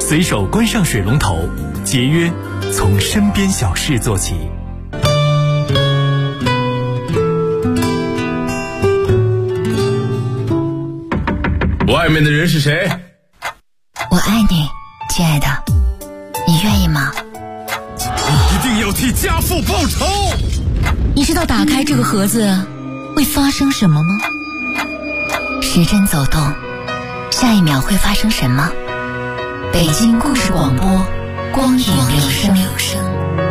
随手关上水龙头，节约从身边小事做起。 外面的人是谁？ 我爱你，亲爱的，你愿意吗？ 一定要替家父报仇！ 你知道打开这个盒子会发生什么吗？时针走动，下一秒会发生什么？北京故事广播，光影留声。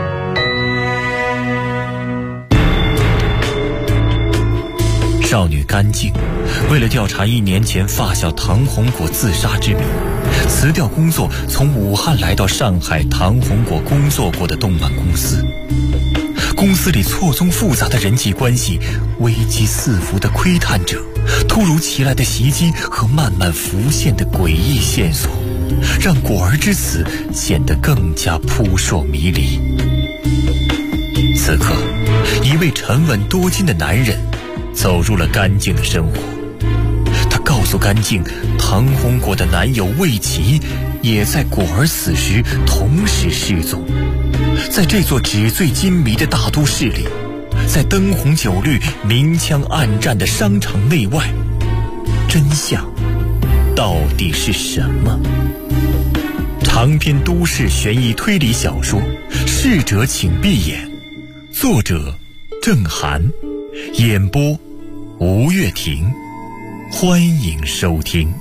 少女甘静为了调查1年前发小唐红果自杀之谜，辞掉工作，从武汉来到上海唐红果工作过的动漫公司。公司里错综复杂的人际关系，危机四伏的窥探者，突如其来的袭击和慢慢浮现的诡异线索，让果儿之死显得更加扑朔迷离。此刻，一位沉稳多金的男人走入了甘静的生活。他告诉甘静，唐红果的男友魏琪也在果儿死时同时失踪。在这座纸醉金迷的大都市里，在灯红酒绿、明枪暗战的商场内外，真相到底是什么？长篇都市悬疑推理小说《逝者请闭眼》，作者郑涵，演播吴月婷，欢迎收听。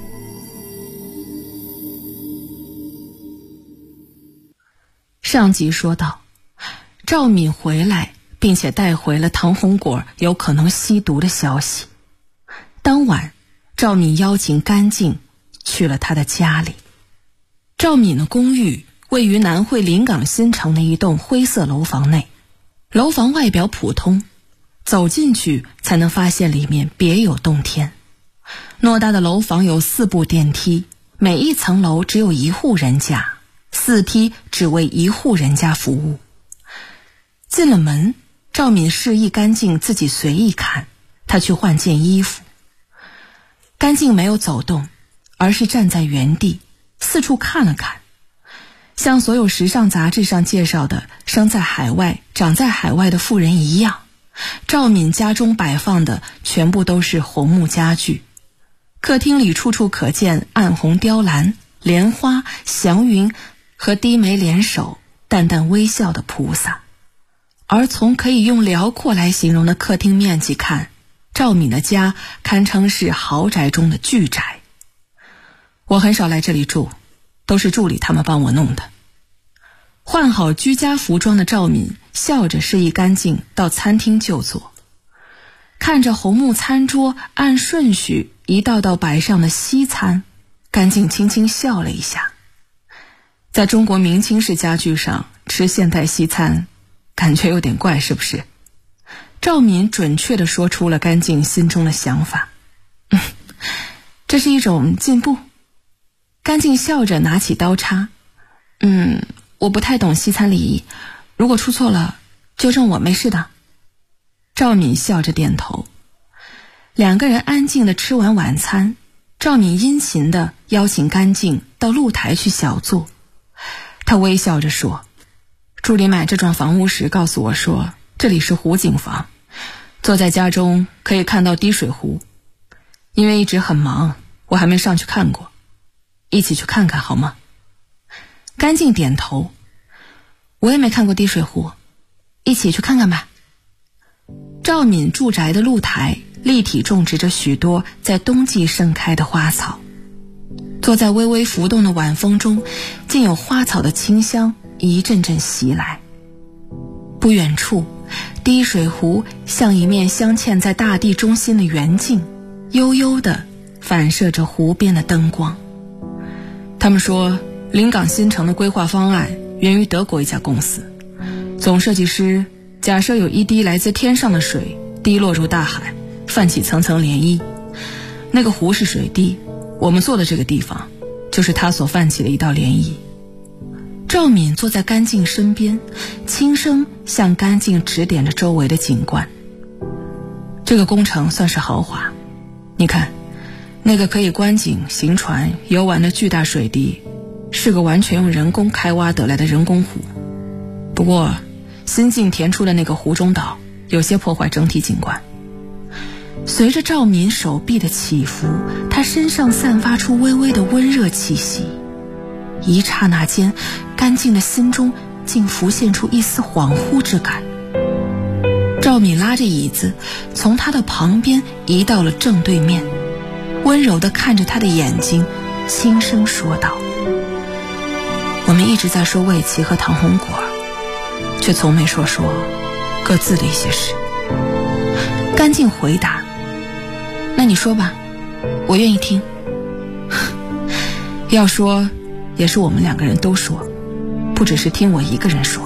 上集说到，赵敏回来，并且带回了唐红果有可能吸毒的消息。当晚，赵敏邀请甘静去了他的家里。赵敏的公寓位于南汇临港新城的一栋灰色楼房内，楼房外表普通，走进去才能发现里面别有洞天。偌大的楼房有4部电梯，每一层楼只有1户人家，4梯只为1户人家服务。进了门，赵敏示意甘静自己随意看，她去换件衣服。甘静没有走动，而是站在原地，四处看了看。像所有时尚杂志上介绍的生在海外、长在海外的妇人一样，赵敏家中摆放的全部都是红木家具。客厅里处处可见暗红雕栏、莲花、祥云和低眉联手、淡淡微笑的菩萨。而从可以用辽阔来形容的客厅面积看，赵敏的家堪称是豪宅中的巨宅。我很少来这里住，都是助理他们帮我弄的。换好居家服装的赵敏笑着示意甘静到餐厅就坐。看着红木餐桌按顺序一道道摆上的西餐，甘静轻轻笑了一下。在中国明清式家具上吃现代西餐，感觉有点怪，是不是？赵敏准确地说出了甘静心中的想法。这是一种进步。甘静笑着拿起刀叉。我不太懂西餐礼仪，如果出错了纠正我，没事的。赵敏笑着点头。2个人安静地吃完晚餐，赵敏殷勤地邀请甘静到露台去小坐。她微笑着说，助理买这幢房屋时告诉我说，这里是湖景房，坐在家中可以看到滴水湖。因为一直很忙，我还没上去看过，一起去看看好吗？甘静点头。我也没看过滴水湖，一起去看看吧。赵敏住宅的露台立体种植着许多在冬季盛开的花草，坐在微微浮动的晚风中，竟有花草的清香一阵阵袭来。不远处，滴水湖像一面镶嵌在大地中心的圆镜，悠悠地反射着湖边的灯光。他们说，临港新城的规划方案源于德国一家公司，总设计师假设有一滴来自天上的水滴落入大海，泛起层层涟漪。那个湖是水滴，我们坐的这个地方就是它所泛起的一道涟漪。赵敏坐在甘静身边，轻声向甘静指点着周围的景观。这个工程算是豪华，你看，那个可以观景、行船、游玩的巨大水滴， 是个完全用人工开挖得来的人工湖。不过新近填出的那个湖中岛有些破坏整体景观。随着赵敏手臂的起伏，他身上散发出微微的温热气息。一刹那间，干净的心中竟浮现出一丝恍惚之感。赵敏拉着椅子从他的旁边移到了正对面，温柔地看着他的眼睛，轻声说道：我们一直在说魏琪和唐红果，却从没说各自的一些事。干净回答：那你说吧，我愿意听。要说也是我们两个人都说，不只是听我一个人说。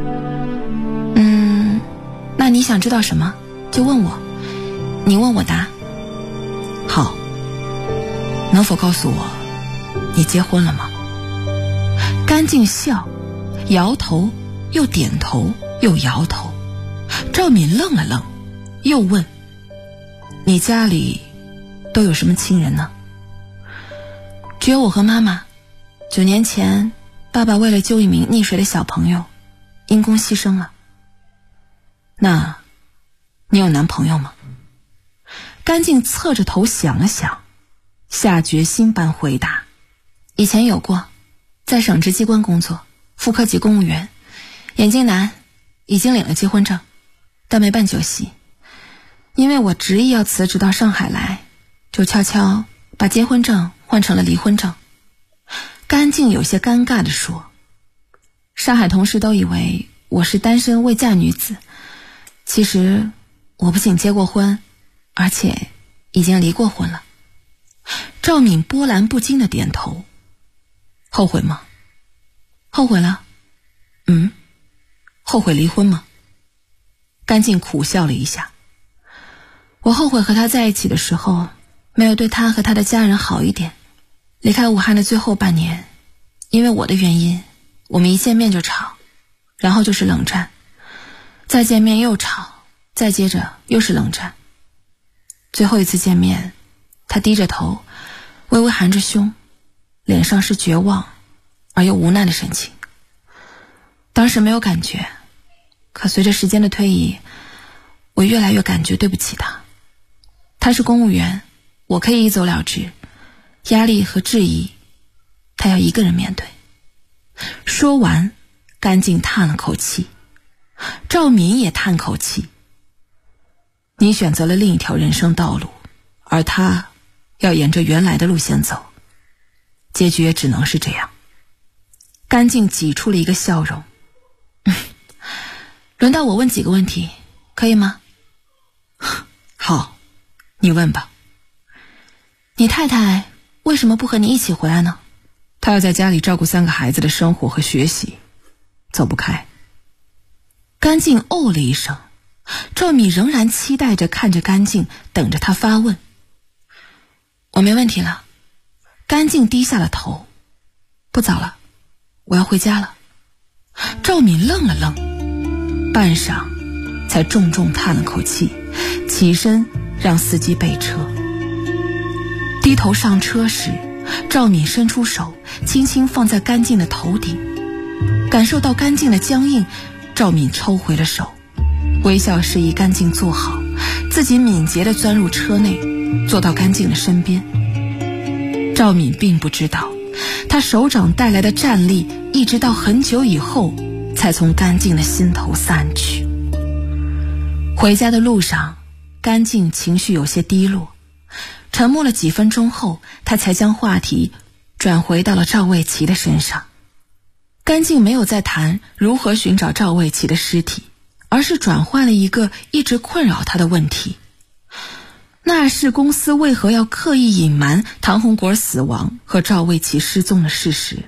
那你想知道什么就问我，你问我答。好，能否告诉我你结婚了吗？干净笑，摇头，又点头，又摇头。赵敏愣了愣，又问：你家里都有什么亲人呢？只有我和妈妈。9年前，爸爸为了救一名溺水的小朋友，因公牺牲了。那你有男朋友吗？干净侧着头想了想，下决心般回答：以前有过，在省直机关工作，副科级公务员，眼镜男，已经领了结婚证，但没办酒席。因为我执意要辞职到上海来，就悄悄把结婚证换成了离婚证。干净有些尴尬地说：上海同事都以为我是单身未嫁女子，其实我不仅结过婚，而且已经离过婚了。赵敏波澜不惊地点头。后悔吗？后悔了。后悔离婚吗？干净苦笑了一下。我后悔和他在一起的时候没有对他和他的家人好一点。离开武汉的最后半年，因为我的原因，我们一见面就吵，然后就是冷战，再见面又吵，再接着又是冷战。最后一次见面，他低着头，微微含着胸，脸上是绝望而又无奈的神情。当时没有感觉，可随着时间的推移，我越来越感觉对不起他。他是公务员，我可以一走了之，压力和质疑他要一个人面对。说完，干净叹了口气。赵敏也叹口气。你选择了另一条人生道路，而他要沿着原来的路线走，结局也只能是这样。干净挤出了一个笑容。轮到我问几个问题，可以吗？好，你问吧。你太太为什么不和你一起回来呢？她要在家里照顾3个孩子的生活和学习，走不开。干净哦了一声。赵敏仍然期待着看着干净，等着他发问。我没问题了。干净低下了头。不早了，我要回家了。赵敏愣了愣，半晌才重重叹了口气，起身让司机备车。低头上车时，赵敏伸出手轻轻放在干净的头顶，感受到干净的僵硬，赵敏抽回了手，微笑示意干净坐好，自己敏捷地钻入车内，坐到干净的身边。赵敏并不知道，他手掌带来的战栗一直到很久以后才从干净的心头散去。回家的路上，干净情绪有些低落，沉默了几分钟后，他才将话题转回到了赵卫琪的身上。干净没有再谈如何寻找赵卫琪的尸体，而是转换了一个一直困扰他的问题：纳氏公司为何要刻意隐瞒唐红果死亡和赵卫琪失踪的事实？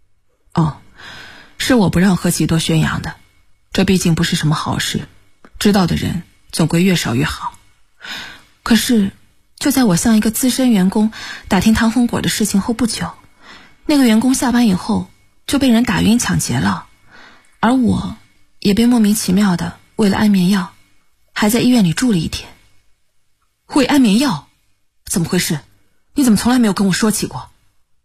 是我不让何其多宣扬的，这毕竟不是什么好事，知道的人总归越少越好。可是就在我向一个资深员工打听唐红果的事情后不久，那个员工下班以后就被人打晕抢劫了，而我也被莫名其妙的喂了安眠药，还在医院里住了1天。喂安眠药？怎么回事？你怎么从来没有跟我说起过？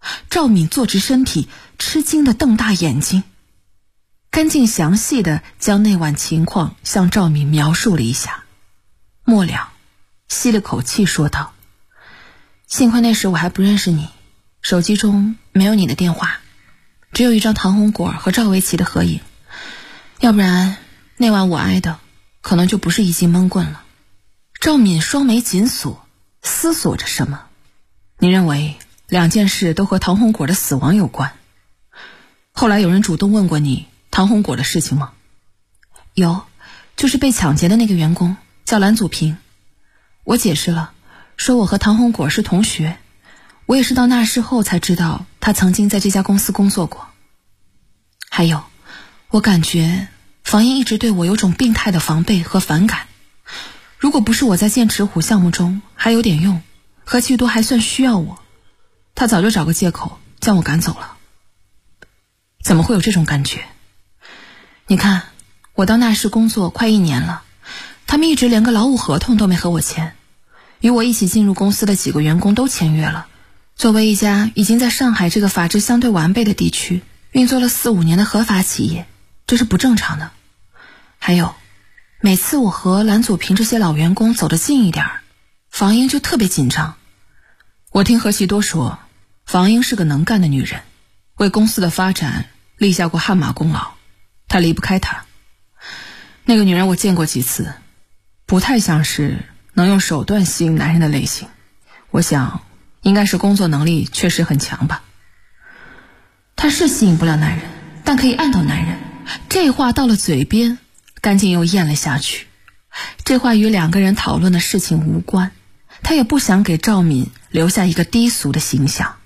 赵敏坐直身体，吃惊地瞪大眼睛。甘静详细地将那晚情况向赵敏描述了一下，末了吸了口气说道：幸亏那时我还不认识你，手机中没有你的电话，只有一张唐红果和赵维奇的合影，要不然那晚我挨的可能就不是一记闷棍了。赵敏双眉紧锁，思索着什么。你认为两件事都和唐红果的死亡有关？后来有人主动问过你唐红果的事情吗？有，就是被抢劫的那个员工叫蓝祖平。我解释了，说我和唐红果是同学，我也是到那事后才知道他曾经在这家公司工作过。还有，我感觉房英一直对我有种病态的防备和反感，如果不是我在剑齿虎项目中还有点用，何其多还算需要我，他早就找个借口将我赶走了。怎么会有这种感觉？你看，我到那市工作快1年了，他们一直连个劳务合同都没和我签，与我一起进入公司的几个员工都签约了。作为一家已经在上海这个法制相对完备的地区运作了4-5年的合法企业，这是不正常的。还有，每次我和蓝祖平这些老员工走得近一点，房英就特别紧张。我听何其多说，房英是个能干的女人，为公司的发展立下过汗马功劳，她离不开她。那个女人我见过几次，不太像是能用手段吸引男人的类型，我想应该是工作能力确实很强吧。她是吸引不了男人，但可以按倒男人。这话到了嘴边，甘静又咽了下去。这话与两个人讨论的事情无关，他也不想给赵敏留下一个低俗的形象。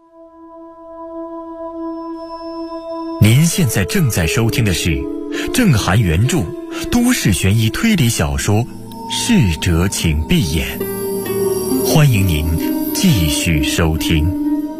您现在正在收听的是郑涵原著都市悬疑推理小说《逝者请闭眼》，欢迎您继续收听。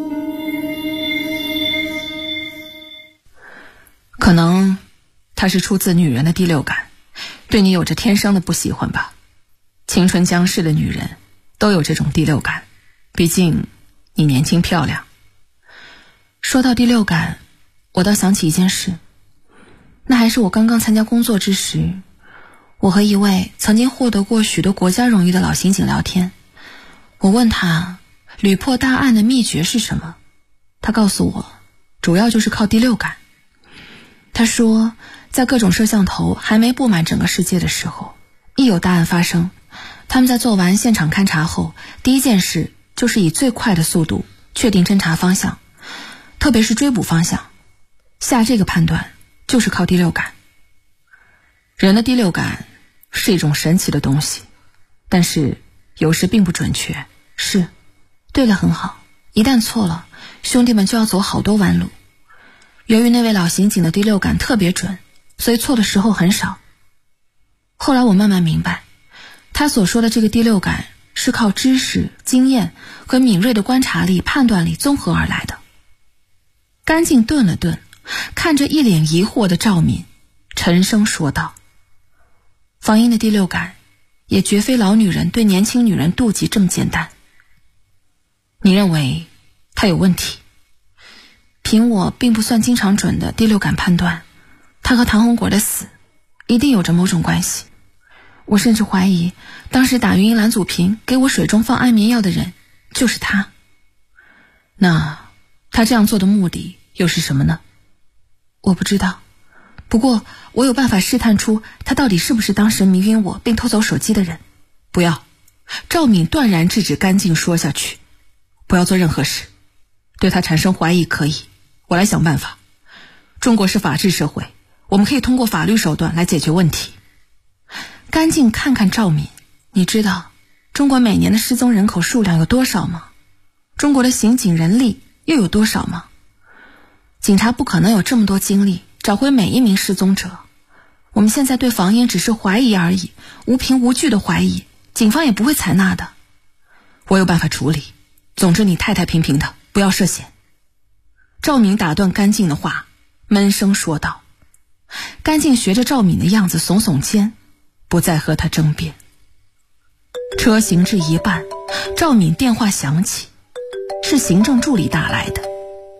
可能他是出自女人的第六感，对你有着天生的不喜欢吧。青春将逝的女人都有这种第六感，毕竟你年轻漂亮。说到第六感，我倒想起一件事，那还是我刚刚参加工作之时，我和一位曾经获得过许多国家荣誉的老刑警聊天。我问他屡破大案的秘诀是什么，他告诉我主要就是靠第六感。他说在各种摄像头还没布满整个世界的时候，一有大案发生，他们在做完现场勘查后，第一件事就是以最快的速度确定侦查方向，特别是追捕方向。下这个判断就是靠第六感。人的第六感是一种神奇的东西，但是有时并不准确。是，对了很好，一旦错了，兄弟们就要走好多弯路。由于那位老刑警的第六感特别准，所以错的时候很少。后来我慢慢明白，他所说的这个第六感是靠知识、经验和敏锐的观察力、判断力综合而来的。甘静顿了顿，看着一脸疑惑的赵敏，沉声说道：房英的第六感也绝非老女人对年轻女人妒忌这么简单。你认为她有问题？凭我并不算经常准的第六感判断，她和唐红果的死一定有着某种关系。我甚至怀疑当时打晕蓝祖平给我水中放安眠药的人就是他。那他这样做的目的又是什么呢？我不知道，不过我有办法试探出他到底是不是当时迷晕我并偷走手机的人。不要！赵敏断然制止甘静说下去，不要做任何事。对他产生怀疑可以，我来想办法。中国是法治社会，我们可以通过法律手段来解决问题。甘静看看赵敏，你知道中国每年的失踪人口数量有多少吗？中国的刑警人力又有多少吗？警察不可能有这么多精力找回每一名失踪者。我们现在对房英只是怀疑而已，无凭无据的怀疑，警方也不会采纳的。我有办法处理，总之你太太平平的，不要涉险。赵敏打断甘静的话，闷声说道。甘静学着赵敏的样子耸耸肩，不再和他争辩。车行至一半，赵敏电话响起，是行政助理打来的。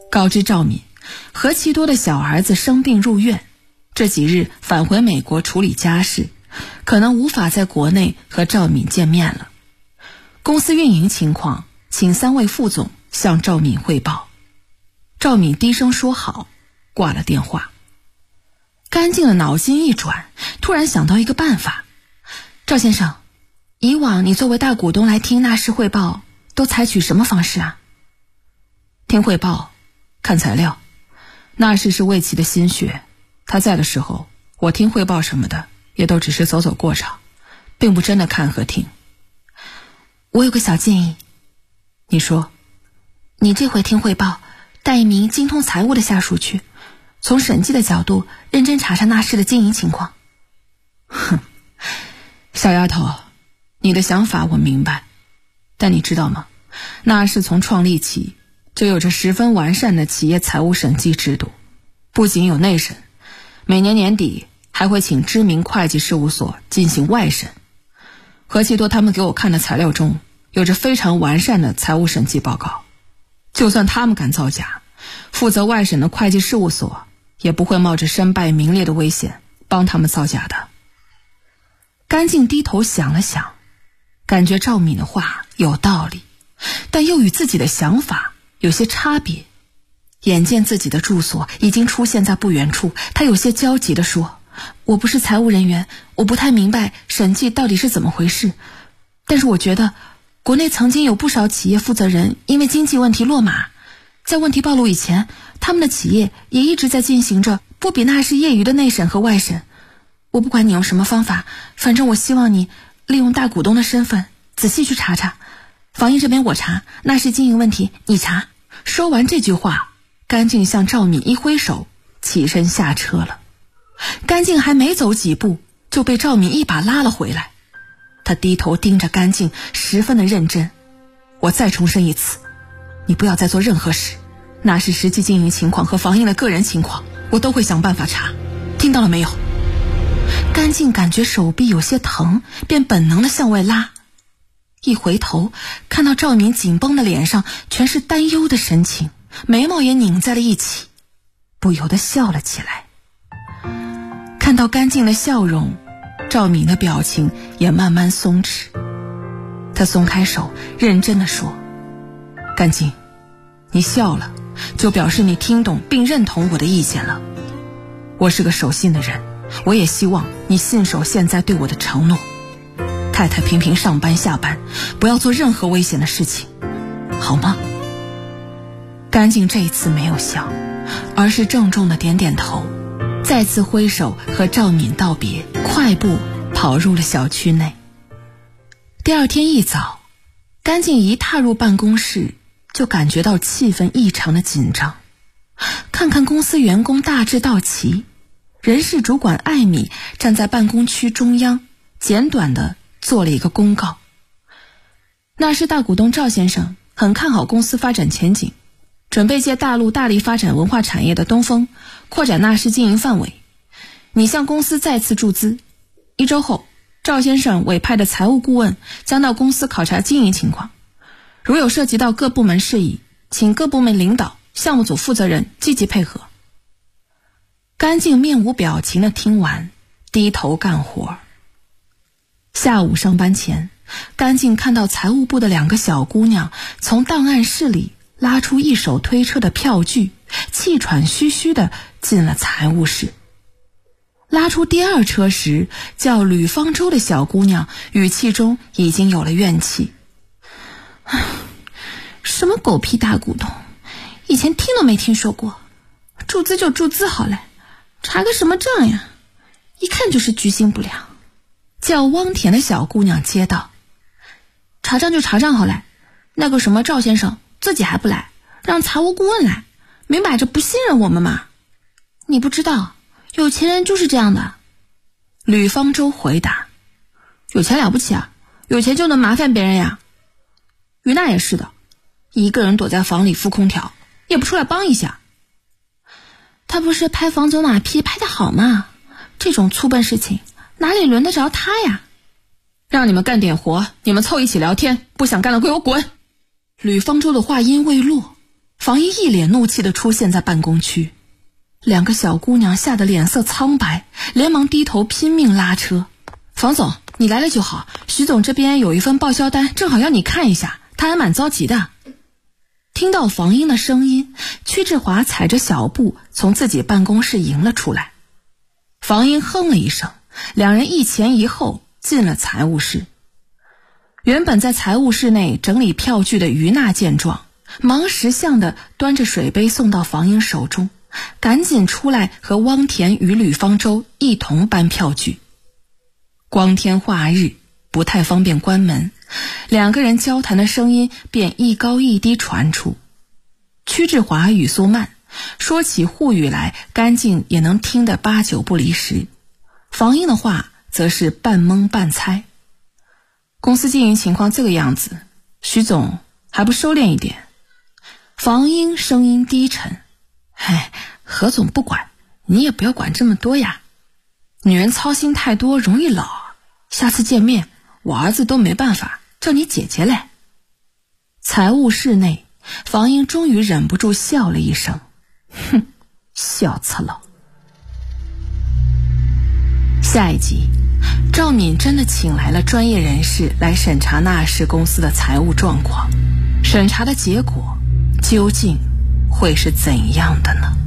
告知赵敏，何其多的小儿子生病入院，这几日返回美国处理家事，可能无法在国内和赵敏见面了。公司运营情况，请3位副总向赵敏汇报。赵敏低声说好，挂了电话。干净的脑筋一转，突然想到一个办法。赵先生，以往你作为大股东来听纳氏汇报，都采取什么方式啊？听汇报，看材料。纳氏是魏琪的心血，他在的时候，我听汇报什么的，也都只是走走过场，并不真的看和听。我有个小建议。你说。你这回听汇报，带一名精通财务的下属去，从审计的角度认真查查纳氏的经营情况。哼，小丫头，你的想法我明白，但你知道吗？纳氏从创立起就有着十分完善的企业财务审计制度，不仅有内审，每年年底还会请知名会计事务所进行外审。何其多他们给我看的材料中，有着非常完善的财务审计报告。就算他们敢造假，负责外审的会计事务所也不会冒着身败名裂的危险帮他们造假的。干净低头想了想，感觉赵敏的话有道理，但又与自己的想法有些差别。眼见自己的住所已经出现在不远处，他有些焦急地说，我不是财务人员，我不太明白审计到底是怎么回事，但是我觉得国内曾经有不少企业负责人因为经济问题落马，在问题暴露以前，他们的企业也一直在进行着不比纳氏业余的内审和外审。我不管你用什么方法，反正我希望你利用大股东的身份仔细去查查，防疫这边我查，纳氏经营问题你查。说完这句话，干净向赵敏一挥手，起身下车了。干净还没走几步，就被赵敏一把拉了回来。他低头盯着干净，十分的认真。我再重申一次，你不要再做任何事，纳氏实际经营情况和防疫的个人情况，我都会想办法查，听到了没有？干净感觉手臂有些疼，便本能的向外拉。一回头，看到赵敏紧绷的脸上全是担忧的神情，眉毛也拧在了一起，不由得笑了起来。看到干净的笑容，赵敏的表情也慢慢松弛。他松开手，认真地说，干净，你笑了，就表示你听懂并认同我的意见了。我是个守信的人，我也希望你信守现在对我的承诺。太太平平上班下班，不要做任何危险的事情，好吗？干净这一次没有笑，而是郑重地点点头，再次挥手和赵敏道别，快步跑入了小区内。第二天一早，干净一踏入办公室，就感觉到气氛异常的紧张。看看公司员工大致到齐，人事主管艾米站在办公区中央，简短地做了一个公告。纳氏大股东赵先生很看好公司发展前景，准备借大陆大力发展文化产业的东风，扩展纳氏经营范围。拟向公司再次注资，1周后，赵先生委派的财务顾问将到公司考察经营情况，如有涉及到各部门事宜，请各部门领导、项目组负责人积极配合。干净面无表情地听完，低头干活。下午上班前，干净看到财务部的2个小姑娘从档案室里拉出一手推车的票据，气喘吁吁地进了财务室。拉出第2车时，叫吕方舟的小姑娘语气中已经有了怨气。什么狗屁大股东，以前听都没听说过，注资就注资好了，查个什么账呀，一看就是居心不良。叫汪田的小姑娘接道，查账就查账好了，那个什么赵先生自己还不来，让财务顾问来，明摆着不信任我们嘛。你不知道，有钱人就是这样的。吕方舟回答，有钱了不起啊，有钱就能麻烦别人呀。于娜也是的，一个人躲在房里敷空调，也不出来帮一下。他不是拍房走马屁拍得好吗？这种粗笨事情哪里轮得着他呀？让你们干点活，你们凑一起聊天，不想干了给我滚。吕方舟的话音未落， 房一一脸怒气地出现在办公区，两个小姑娘吓得脸色苍白，连忙低头拼命拉车。房总，你来了就好，徐总这边有一份报销单，正好要你看一下，他还蛮着急的。听到房英的声音，屈志华踩着小步从自己办公室迎了出来。房英哼了一声，两人一前一后进了财务室。原本在财务室内整理票据的于娜见状，忙识相地端着水杯送到房英手中，赶紧出来和汪田与吕方舟一同搬票据。光天化日，不太方便关门，两个人交谈的声音便一高一低传出。屈志华语速慢，说起沪语来干净也能听得8、9不离十，房英的话则是半蒙半猜。公司经营情况这个样子，徐总还不收敛一点？房英声音低沉，何总不管，你也不要管这么多呀，女人操心太多容易老，下次见面我儿子都没办法叫你姐姐来。财务室内，房英终于忍不住笑了一声，哼，笑死了。下一集，赵敏真的请来了专业人士来审查纳氏公司的财务状况，审查的结果究竟会是怎样的呢？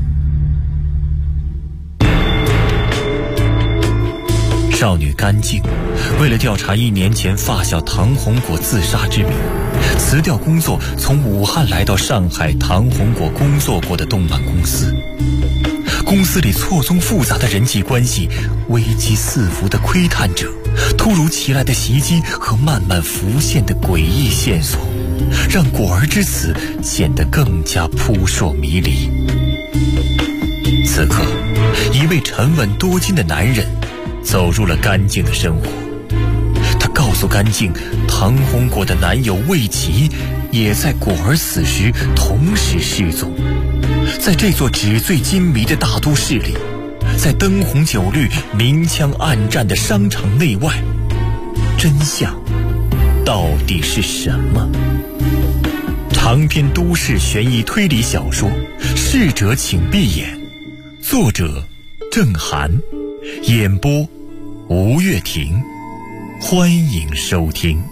少女甘静为了调查1年前发小唐红果自杀之谜，辞掉工作，从武汉来到上海唐红果工作过的动漫公司。公司里错综复杂的人际关系，危机四伏的窥探者，突如其来的袭击和慢慢浮现的诡异线索，让果儿之死显得更加扑朔迷离。此刻，一位沉稳多金的男人走入了甘静的生活。他告诉甘静，唐红果的男友魏琪也在果儿死时同时失踪。在这座纸醉金迷的大都市里，在灯红酒绿、明枪暗战的商场内外，真相到底是什么？长篇都市悬疑推理小说《逝者请闭眼》，作者郑涵，演播吴月婷，欢迎收听。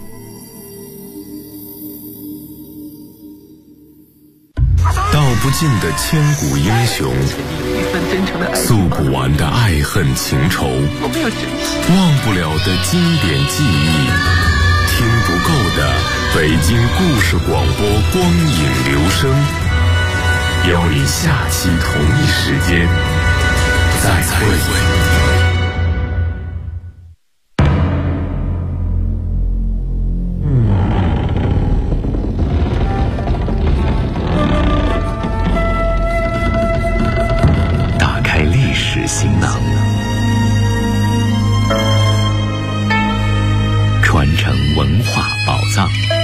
道不尽的千古英雄，诉不完的爱恨情仇，忘不了的经典记忆，听不够的北京故事广播光影留声，邀你下期同一时间再会。行囊，传承文化宝藏。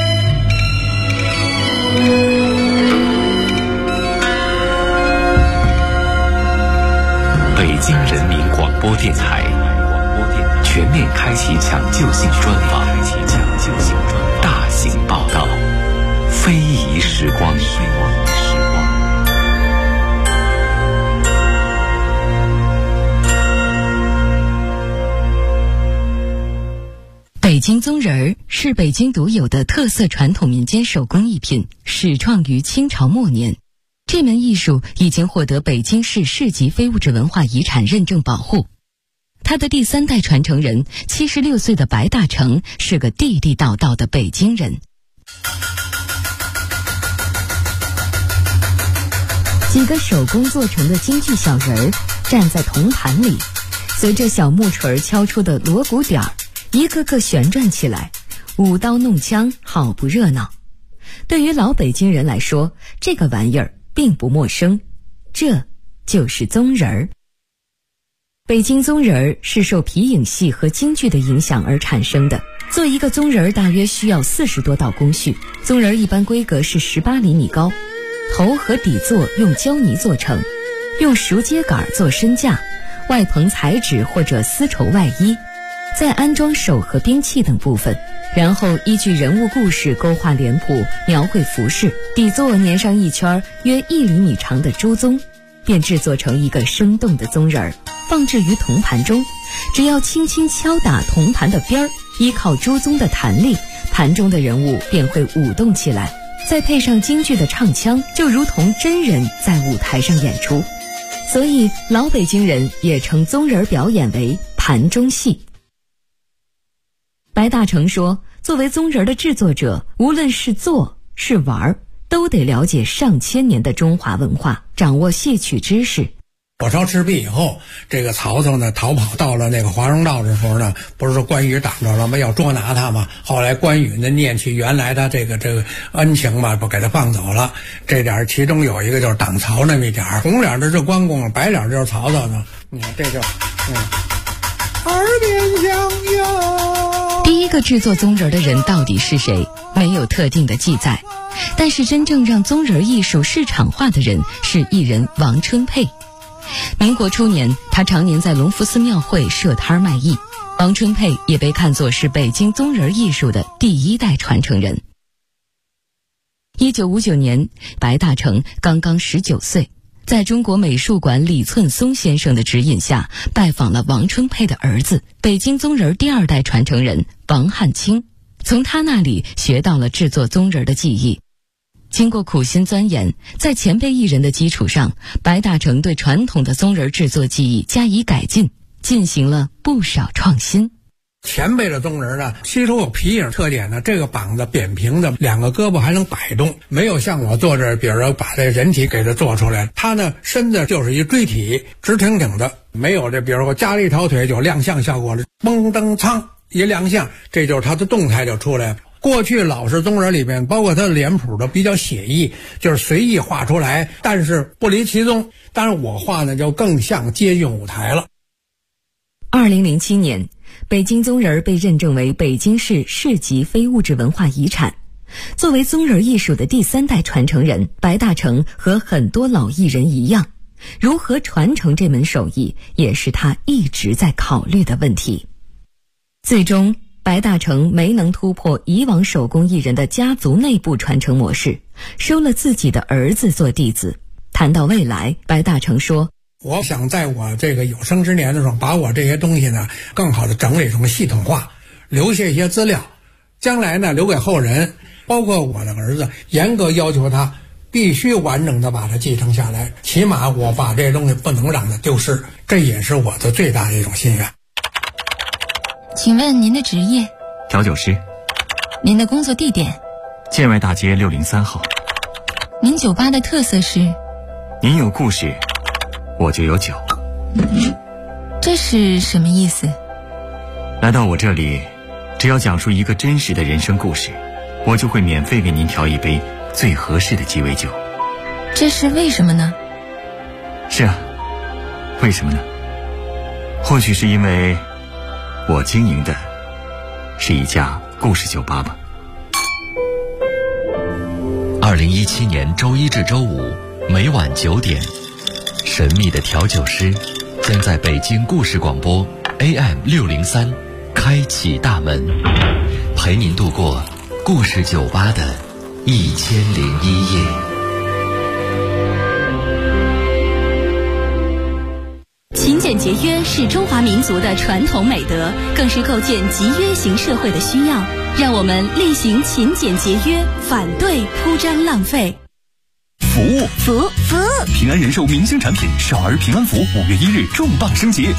北京人民广播电台全面开启抢救性专访，大型报道，非遗时光。 北京宗人儿是北京独有的特色传统民间手工艺品，始创于清朝末年。这门艺术已经获得北京市市级非物质文化遗产认证保护。他的第3代传承人76岁的白大成是个地地道道的北京人。几个手工做成的京剧小人儿站在铜盘里，随着小木锤敲出的锣鼓点儿，一个个旋转起来，舞刀弄枪，好不热闹。对于老北京人来说，这个玩意儿并不陌生，这就是宗人儿。北京宗人儿是受皮影戏和京剧的影响而产生的。做一个宗人儿大约需要40多道工序，宗人儿一般规格是18厘米高，头和底座用胶泥做成，用熟秸秆做身架，外棚彩纸或者丝绸外衣。 再安装手和兵器等部分，然后依据人物故事勾画脸谱，描绘服饰，底座粘上一圈约1厘米长的猪鬃，便制作成一个生动的鬃人儿，放置于铜盘中。只要轻轻敲打铜盘的边儿，依靠猪鬃的弹力，盘中的人物便会舞动起来。再配上京剧的唱腔，就如同真人在舞台上演出。所以老北京人也称鬃人表演为盘中戏。白大成说，作为鬃人的制作者，无论是做是玩，都得了解上千年的中华文化，掌握戏曲知识。 火烧赤壁以后，这个曹操呢逃跑到了那个华容道的时候呢，不是说关羽挡着了吗？要捉拿他嘛。后来关羽呢念起原来他这个恩情嘛，不给他放走了。这点其中有一个就是挡曹那么一点，红脸的是关公，白脸就是曹操呢。你看这就耳边响哟。 第一个制作鬃人的人到底是谁，没有特定的记载。但是真正让鬃人艺术市场化的人是艺人王春佩。民国初年，他常年在隆福寺庙会设摊卖艺。王春佩也被看作是北京鬃人艺术的第一代传承人。1959年，白大成刚刚19岁，在中国美术馆李寸松先生的指引下，拜访了王春佩的儿子，北京鬃人第2代传承人王汉卿，从他那里学到了制作鬃人的技艺。经过苦心钻研，在前辈艺人的基础上，白大成对传统的鬃人制作技艺加以改进，进行了不少创新。 前辈的鬃人呢，吸收有皮影特点呢，这个膀子扁平的，2个胳膊还能摆动，没有像我坐这儿，比如说把这人体给它做出来，他呢身子就是一锥体，直挺挺的，没有这比如说加了一条腿就亮相效果了，嘣噔噌一亮相，这就是他的动态就出来了。过去老式鬃人里面，包括他的脸谱都比较写意，就是随意画出来，但是不离其宗。当然我画呢就更像接近舞台了。 2007年，北京鬃人被认证为北京市市级非物质文化遗产。作为鬃人艺术的第3代传承人，白大成和很多老艺人一样，如何传承这门手艺，也是他一直在考虑的问题。最终白大成没能突破以往手工艺人的家族内部传承模式，收了自己的儿子做弟子。谈到未来，白大成说， 我想在我这个有生之年的时候，把我这些东西呢更好的整理成系统化，留下一些资料，将来呢留给后人，包括我的儿子，严格要求他必须完整的把它继承下来，起码我把这些东西不能让它丢失，这也是我的最大的一种心愿。 请问您的职业？ 调酒师。 您的工作地点？ 建外大街603号。 您酒吧的特色是？ 您有故事，我就有酒。 这是什么意思？ 来到我这里，只要讲述一个真实的人生故事，我就会免费给您调一杯最合适的鸡尾酒。 这是为什么呢？ 是啊，为什么呢？或许是因为我经营的是一家故事酒吧吧。 2017年周一至周五每晚9点，神秘的调酒师将在北京故事广播 AM603开启大门，陪您度过故事酒吧的1001夜。 勤俭节约是中华民族的传统美德，更是构建集约型社会的需要。让我们厉行勤俭节约，反对铺张浪费。 服务，平安人寿明星产品少儿平安符5月1日重磅升级。